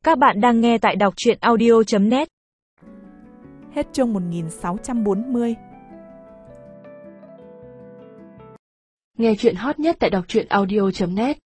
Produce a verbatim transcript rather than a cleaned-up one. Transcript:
Các bạn đang nghe tại đọc truyện audio chấm net. Hết chương một nghìn sáu trăm bốn mươi. Nghe truyện hot nhất tại đọc truyện audio chấm net.